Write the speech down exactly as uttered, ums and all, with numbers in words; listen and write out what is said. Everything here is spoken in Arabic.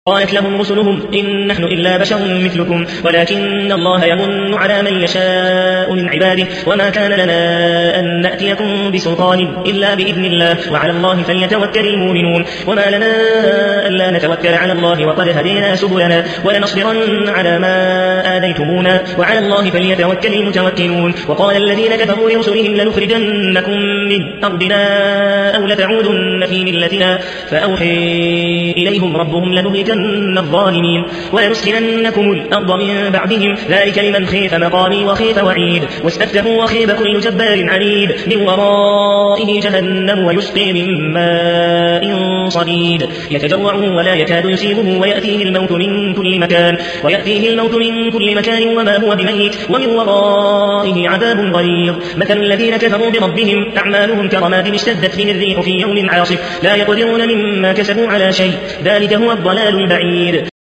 قالت لهم رسلهم إن نحن إلا بشر مثلكم ولكن الله يمن على من يشاء من عباده وما كان لنا أن نأتيكم بسلطان إلا بإذن الله وعلى الله فليتوكل المؤمنون وما لنا ألا نتوكل على الله وقد هدينا سبلنا ولنصبرن على ما آذيتمونا وعلى الله فليتوكل المتوكلون. وقال الذين كفروا لرسلهم لنخرجنكم من أرضنا أو لتعودن في ملتنا فأوحي إليهم ربهم لنهلكن الظالمين ولنسكننكم الأرض من بعدهم ذلك لمن خيف مقامي وخيف وعيد واستفتحوا وخيب كل جبار عنيد من ورائه جهنم ويسقي من ماء صديد يتجرعه ولا يكاد يصيبه ويأتيه الموت من كل مكان ويأتيه الموت من كل مكان وما هو بميت ومن ورائه عذاب غليظ. مثل الذين كفروا بربهم أعمالهم كرماد اشتدت به الريح في يوم عاصف لا يقدرون مما كسبوا على شيء ذلك هو الضلال البعيد.